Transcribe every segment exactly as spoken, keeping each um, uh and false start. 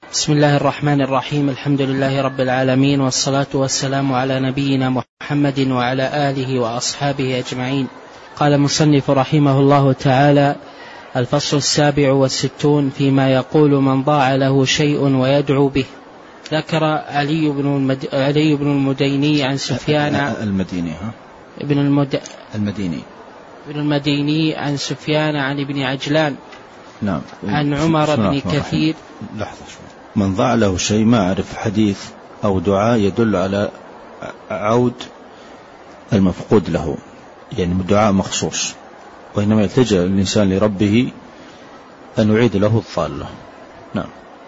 بسم الله الرحمن الرحيم. الحمد لله رب العالمين، والصلاة والسلام على نبينا محمد وعلى آله وأصحابه أجمعين. قال المصنف رحمه الله تعالى: الفصل السابع والستون فيما يقول من ضاع له شيء ويدعو به. ذكر علي بن المد... علي بن المديني عن سفيان المديني ها ابن المد... المديني ابن المديني عن سفيان عن ابن عجلان نعم عن عمر بن كثير. لحظة شوي. من ضاع له شيء، ما أعرف حديث أو دعاء يدل على عود المفقود له، يعني دعاء مخصوص، وإنما يلتجأ الإنسان لربه أن يعيد له الضالة. نعم.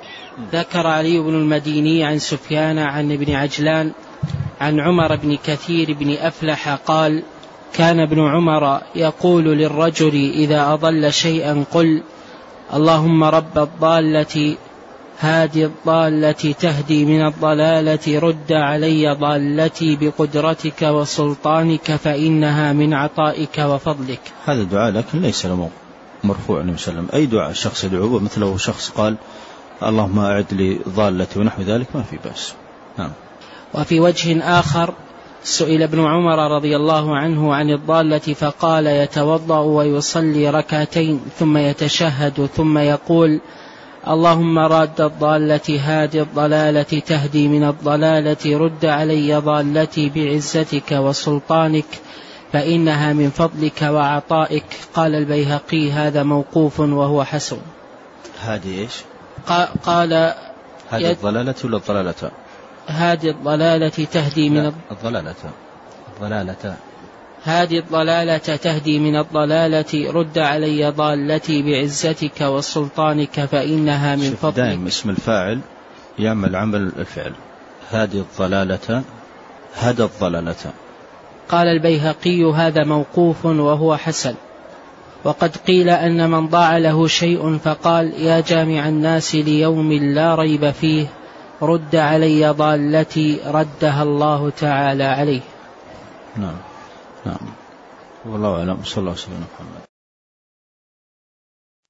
ذكر علي بن المديني عن سفيان عن ابن عجلان عن عمر بن كثير بن أفلح قال: كان ابن عمر يقول للرجل إذا أضل شيئا: قل اللهم رب الضالة هادي الضالة تهدي من الضلالة رد علي ضالتي بقدرتك وسلطانك فإنها من عطائك وفضلك. هذا الدعاء لكن ليس له مرفوع النبي صلى الله عليه وسلم. أي دعاء الشخص يدعوه، مثله شخص قال اللهم أعد لي ضالتي ونحو ذلك، ما في بأس. نعم. وفي وجه آخر سئل ابن عمر رضي الله عنه عن الضالة فقال: يتوضأ ويصلي ركعتين ثم يتشهد ثم يقول اللهم راد الضالة هادي الضلالة تهدي من الضلالة رد علي ضالتي بعزتك وسلطانك فإنها من فضلك وعطائك. قال البيهقي: هذا موقوف وهو حسن. هذه إيش؟ قال هذه الضلالة ولا الضلالة؟ هذه الضلالة تهدي من الضلالة الضلالة هذه الضلالة تهدي من الضلالة رد علي ضالتي بعزتك وسلطانك فإنها من فضلك. دائما اسم الفاعل يعمل عمل الفعل. هذه الضلالة هذا الضلالة. قال البيهقي: هذا موقوف وهو حسن. وقد قيل أن من ضاع له شيء فقال: يا جامع الناس ليوم لا ريب فيه رد علي ضالتي ردها الله تعالى عليه. نعم نعم. والله أعلم. صلى الله عليه وسلم.